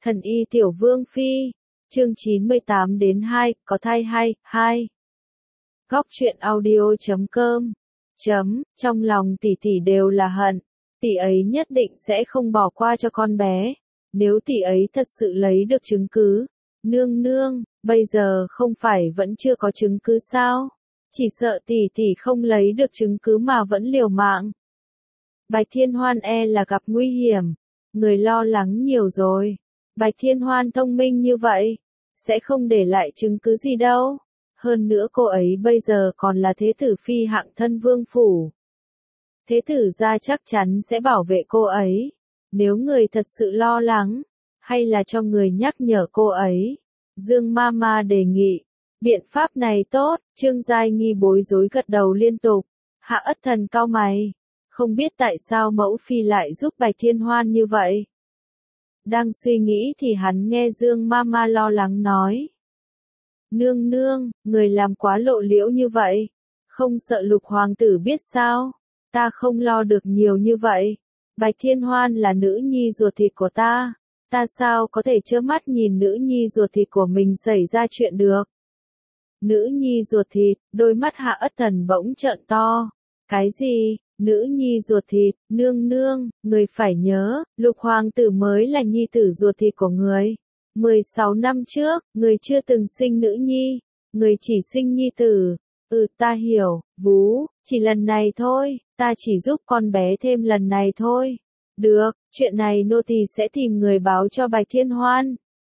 Thần y tiểu vương phi, chương 98 đến 2, có thai hay, 2. Góc truyện audio.com. Trong lòng tỷ tỷ đều là hận, tỷ ấy nhất định sẽ không bỏ qua cho con bé. Nếu tỷ ấy thật sự lấy được chứng cứ, nương nương, bây giờ không phải vẫn chưa có chứng cứ sao? Chỉ sợ tỷ tỷ không lấy được chứng cứ mà vẫn liều mạng. Bạch Thiên Hoan là gặp nguy hiểm, người lo lắng nhiều rồi. Bạch Thiên Hoan thông minh như vậy, sẽ không để lại chứng cứ gì đâu. Hơn nữa cô ấy bây giờ còn là thế tử phi hạng thân vương phủ. Thế tử gia chắc chắn sẽ bảo vệ cô ấy. Nếu người thật sự lo lắng, hay là cho người nhắc nhở cô ấy. Dương Mama đề nghị. Biện pháp này tốt, Trương Giai Nghi bối rối gật đầu liên tục. Hạ Ất Thần cau mày. Không biết tại sao mẫu phi lại giúp Bạch Thiên Hoan như vậy. Đang suy nghĩ thì hắn nghe Dương Mama lo lắng nói. Nương nương, người làm quá lộ liễu như vậy. Không sợ Lục hoàng tử biết sao? Ta không lo được nhiều như vậy. Bạch Thiên Hoan là nữ nhi ruột thịt của ta. Ta sao có thể trơ mắt nhìn nữ nhi ruột thịt của mình xảy ra chuyện được? Nữ nhi ruột thịt, đôi mắt Hạ Ất Thần bỗng trợn to. Cái gì? Nữ nhi ruột thịt, nương nương, người phải nhớ, Lục hoàng tử mới là nhi tử ruột thịt của người. 16 năm trước, người chưa từng sinh nữ nhi, người chỉ sinh nhi tử. Ta hiểu, vú, chỉ lần này thôi, ta chỉ giúp con bé thêm lần này thôi. Được, chuyện này nô tỳ sẽ tìm người báo cho Bạch Thiên Hoan.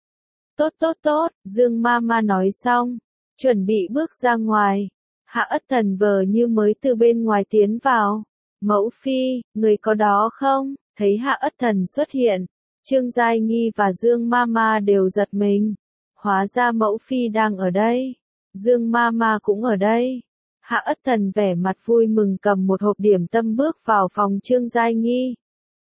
Tốt, Dương Mama nói xong, chuẩn bị bước ra ngoài. Hạ Ất Thần vờ như mới từ bên ngoài tiến vào. Mẫu phi, người có đó không? Thấy Hạ Ất Thần xuất hiện, Trương Giai Nghi và Dương Mama đều giật mình. Hóa ra mẫu phi đang ở đây. Dương Mama cũng ở đây. Hạ Ất Thần vẻ mặt vui mừng cầm một hộp điểm tâm bước vào phòng Trương Giai Nghi.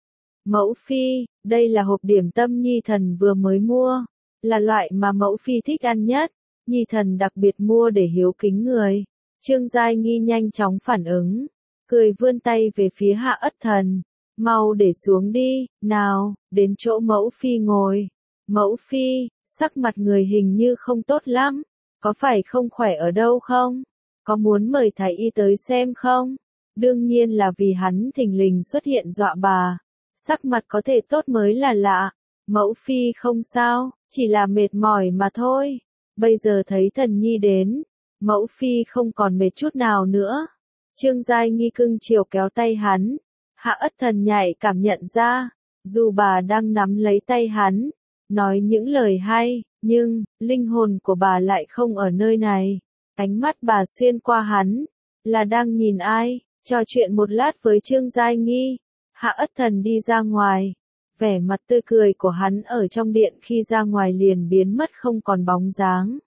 Mẫu phi, đây là hộp điểm tâm Nhi thần vừa mới mua. Là loại mà mẫu phi thích ăn nhất. Nhi thần đặc biệt mua để hiếu kính người. Trương Giai Nghi nhanh chóng phản ứng. Cười vươn tay về phía Hạ Ất Thần. Mau để xuống đi, nào, đến chỗ mẫu phi ngồi. Mẫu phi, sắc mặt người hình như không tốt lắm. Có phải không khỏe ở đâu không? Có muốn mời thái y tới xem không? Đương nhiên là vì hắn thình lình xuất hiện dọa bà. Sắc mặt có thể tốt mới là lạ. Mẫu phi không sao, chỉ là mệt mỏi mà thôi. Bây giờ thấy thần nhi đến, mẫu phi không còn mệt chút nào nữa. Trương Giai Nghi cưng chiều kéo tay hắn. Hạ Ất Thần nhạy cảm nhận ra, dù bà đang nắm lấy tay hắn, nói những lời hay, nhưng, linh hồn của bà lại không ở nơi này. Ánh mắt bà xuyên qua hắn, là đang nhìn ai, trò chuyện một lát với Trương Giai Nghi. Hạ Ất Thần đi ra ngoài, vẻ mặt tươi cười của hắn ở trong điện khi ra ngoài liền biến mất không còn bóng dáng.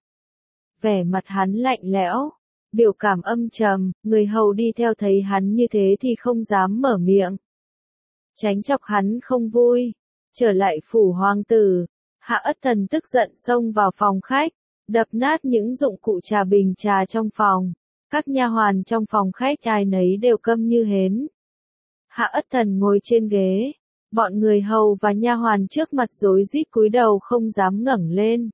Vẻ mặt hắn lạnh lẽo, biểu cảm âm trầm, người hầu đi theo thấy hắn như thế thì không dám mở miệng. Tránh chọc hắn không vui. Trở lại phủ hoàng tử, Hạ Ất Thần tức giận xông vào phòng khách, đập nát những dụng cụ trà bình trà trong phòng. Các nha hoàn trong phòng khách ai nấy đều câm như hến. Hạ Ất Thần ngồi trên ghế, bọn người hầu và nha hoàn trước mặt rối rít cúi đầu không dám ngẩng lên.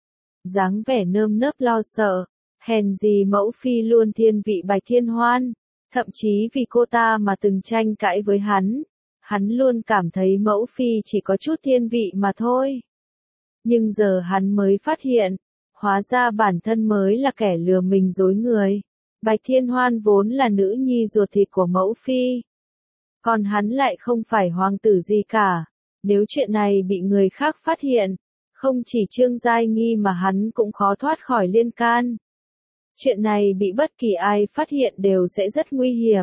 Dáng vẻ nơm nớp lo sợ, hèn gì mẫu phi luôn thiên vị Bạch Thiên Hoan, thậm chí vì cô ta mà từng tranh cãi với hắn. Hắn luôn cảm thấy mẫu phi chỉ có chút thiên vị mà thôi. Nhưng giờ hắn mới phát hiện, hóa ra bản thân mới là kẻ lừa mình dối người. Bạch Thiên Hoan vốn là nữ nhi ruột thịt của mẫu phi. Còn hắn lại không phải hoàng tử gì cả. Nếu chuyện này bị người khác phát hiện, không chỉ Trương Giai Nghi mà hắn cũng khó thoát khỏi liên can. Chuyện này bị bất kỳ ai phát hiện đều sẽ rất nguy hiểm.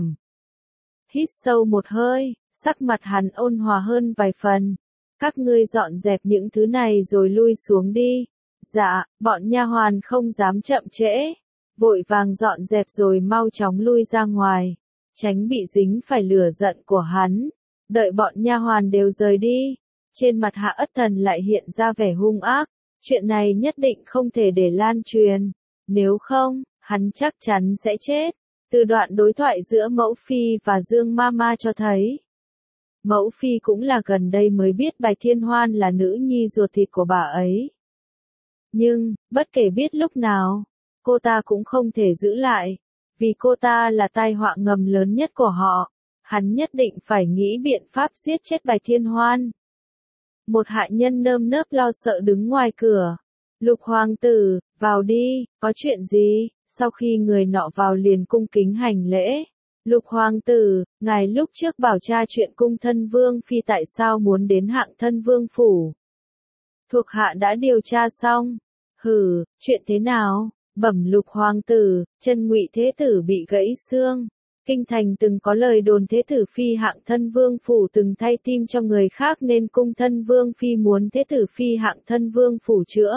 Hít sâu một hơi, sắc mặt hắn ôn hòa hơn vài phần. Các ngươi dọn dẹp những thứ này rồi lui xuống đi. Dạ, bọn nha hoàn không dám chậm trễ. Vội vàng dọn dẹp rồi mau chóng lui ra ngoài. Tránh bị dính phải lửa giận của hắn. Đợi bọn nha hoàn đều rời đi. Trên mặt Hạ Ất Thần lại hiện ra vẻ hung ác. Chuyện này nhất định không thể để lan truyền. Nếu không, hắn chắc chắn sẽ chết. Từ đoạn đối thoại giữa mẫu phi và Dương Mama cho thấy. Mẫu phi cũng là gần đây mới biết Bạch Thiên Hoan là nữ nhi ruột thịt của bà ấy. Nhưng, bất kể biết lúc nào, cô ta cũng không thể giữ lại, vì cô ta là tai họa ngầm lớn nhất của họ. Hắn nhất định phải nghĩ biện pháp giết chết Bạch Thiên Hoan. Một hạ nhân nơm nớp lo sợ đứng ngoài cửa. Lục hoàng tử, vào đi, có chuyện gì? Sau khi người nọ vào liền cung kính hành lễ. Lục hoàng tử, ngài lúc trước bảo tra chuyện cung thân vương phi tại sao muốn đến hạng thân vương phủ. Thuộc hạ đã điều tra xong. Hừ, chuyện thế nào? Bẩm lục hoàng tử, chân Ngụy Thế Tử bị gãy xương. Kinh thành từng có lời đồn Thế Tử phi hạng thân vương phủ từng thay tim cho người khác nên cung thân vương phi muốn Thế Tử phi hạng thân vương phủ chữa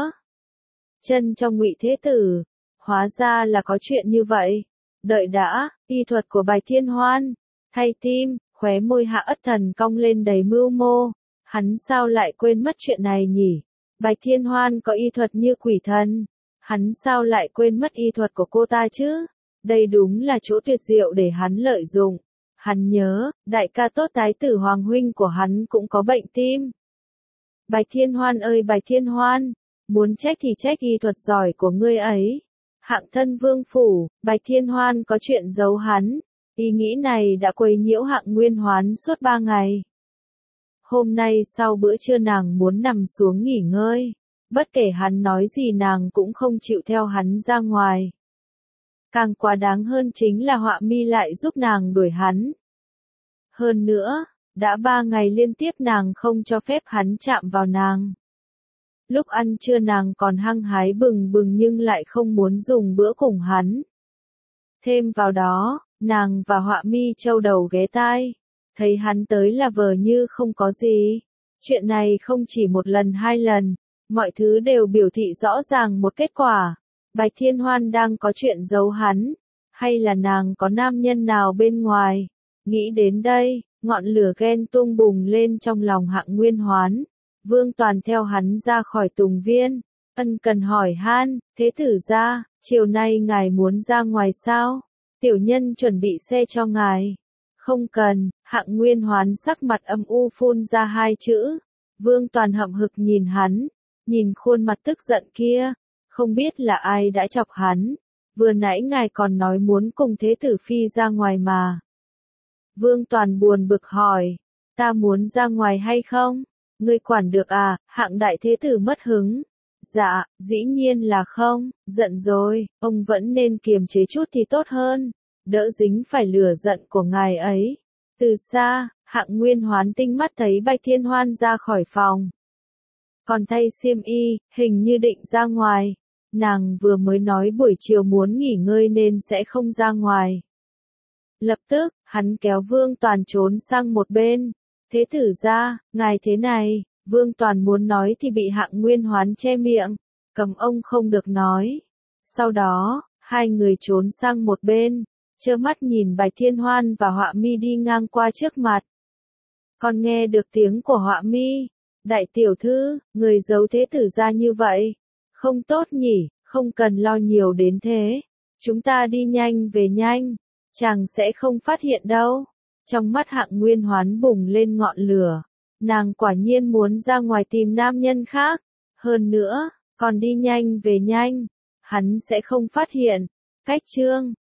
chân cho Ngụy Thế Tử. Hóa ra là có chuyện như vậy. Đợi đã, y thuật của Bạch Thiên Hoan, thay tim, khóe môi Hạ Ất Thần cong lên đầy mưu mô. Hắn sao lại quên mất chuyện này nhỉ? Bạch Thiên Hoan có y thuật như quỷ thần. Hắn sao lại quên mất y thuật của cô ta chứ? Đây đúng là chỗ tuyệt diệu để hắn lợi dụng. Hắn nhớ, đại ca tốt thái tử hoàng huynh của hắn cũng có bệnh tim. Bạch Thiên Hoan ơi Bạch Thiên Hoan, muốn trách thì trách y thuật giỏi của ngươi ấy. Hạng thân vương phủ, Bạch Thiên Hoan có chuyện giấu hắn. Ý nghĩ này đã quấy nhiễu Hạng Nguyên Hoán suốt 3 ngày. Hôm nay sau bữa trưa nàng muốn nằm xuống nghỉ ngơi. Bất kể hắn nói gì nàng cũng không chịu theo hắn ra ngoài. Càng quá đáng hơn chính là Họa Mi lại giúp nàng đuổi hắn. Hơn nữa, đã 3 ngày liên tiếp nàng không cho phép hắn chạm vào nàng. Lúc ăn trưa nàng còn hăng hái bừng bừng nhưng lại không muốn dùng bữa cùng hắn. Thêm vào đó, nàng và Họa Mi trâu đầu ghé tai. Thấy hắn tới là vờ như không có gì. Chuyện này không chỉ một lần 2 lần. Mọi thứ đều biểu thị rõ ràng một kết quả. Bạch Thiên Hoan đang có chuyện giấu hắn. Hay là nàng có nam nhân nào bên ngoài. Nghĩ đến đây, ngọn lửa ghen tuông bùng lên trong lòng Hạng Nguyên Hoán. Vương Toàn theo hắn ra khỏi Tùng Viên. Ân cần hỏi han, thế tử ra, chiều nay ngài muốn ra ngoài sao? Tiểu nhân chuẩn bị xe cho ngài. Không cần, Hạng Nguyên Hoán sắc mặt âm u phun ra 2 chữ. Vương Toàn hậm hực nhìn hắn. Nhìn khuôn mặt tức giận kia, không biết là ai đã chọc hắn. Vừa nãy ngài còn nói muốn cùng Thế Tử phi ra ngoài mà. Vương Toàn buồn bực hỏi, ta muốn ra ngoài hay không? Ngươi quản được à? Hạng đại thế tử mất hứng. Dạ, dĩ nhiên là không, giận rồi, ông vẫn nên kiềm chế chút thì tốt hơn. Đỡ dính phải lửa giận của ngài ấy. Từ xa, Hạng Nguyên Hoán tinh mắt thấy Bạch Thiên Hoan ra khỏi phòng. Còn thay xiêm y, hình như định ra ngoài. Nàng vừa mới nói buổi chiều muốn nghỉ ngơi nên sẽ không ra ngoài. Lập tức, hắn kéo Vương Toàn trốn sang một bên. Thế tử ra, ngài thế này, Vương Toàn muốn nói thì bị Hạng Nguyên Hoán che miệng, cấm ông không được nói. Sau đó, 2 người trốn sang một bên, trơ mắt nhìn Bạch Thiên Hoan và Họa Mi đi ngang qua trước mặt. Còn nghe được tiếng của Họa Mi, đại tiểu thư, người giấu thế tử ra như vậy. Không tốt nhỉ, không cần lo nhiều đến thế. Chúng ta đi nhanh về nhanh, chàng sẽ không phát hiện đâu. Trong mắt Hạng Nguyên Hoán bùng lên ngọn lửa. Nàng quả nhiên muốn ra ngoài tìm nam nhân khác. Hơn nữa, còn đi nhanh về nhanh. Hắn sẽ không phát hiện. Cách chương